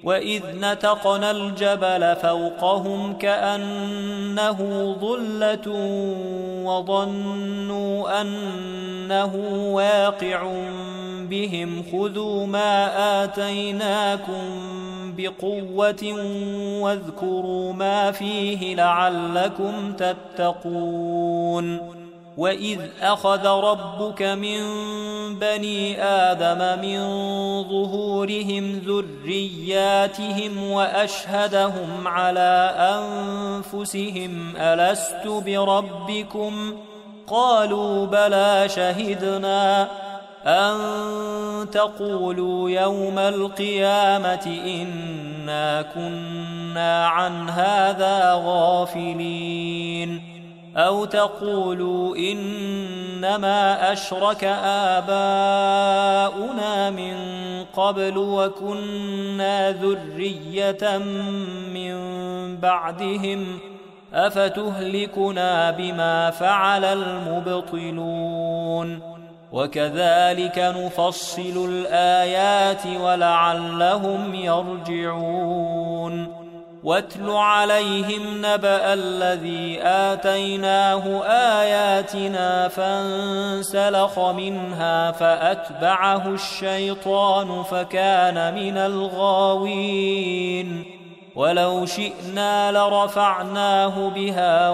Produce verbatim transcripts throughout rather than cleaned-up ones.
وإذ نتقنا الجبل فوقهم كأنه ظلة وظنوا أنه واقع بهم خذوا ما آتيناكم بقوة واذكروا ما فيه لعلكم تتقون وإذ أخذ ربك من بني آدم من ظهورهم ذرياتهم وأشهدهم على أنفسهم ألست بربكم قالوا بلى شهدنا أن تقولوا يوم القيامة إنا كنا عن هذا غافلين أو تقولوا إنما أشرك آباؤنا من قبل وكنا ذرية من بعدهم أفتهلكنا بما فعل المبطلون وكذلك نفصل الآيات ولعلهم يرجعون واتل عليهم نبأ الذي آتيناه آياتنا فانسلخ منها فأتبعه الشيطان فكان من الغاوين ولو شئنا لرفعناه بها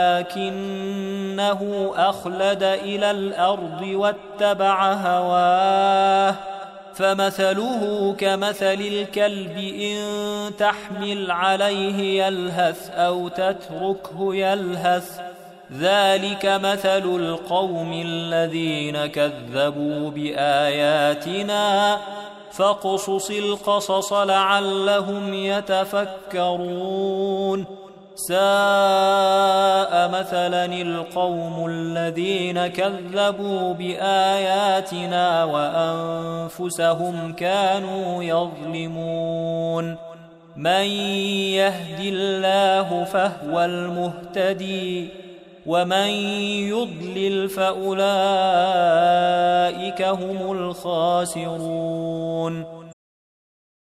ولكنه أخلد إلى الأرض واتبع هواه فمثله كمثل الكلب إن تحمل عليه يلهث أو تتركه يلهث ذلك مثل القوم الذين كذبوا بآياتنا فاقصص القصص لعلهم يتفكرون ساء مثلا القوم الذين كذبوا بآياتنا وأنفسهم كانوا يظلمون من يهد الله فهو المهتدي ومن يضلل فأولئك هم الخاسرون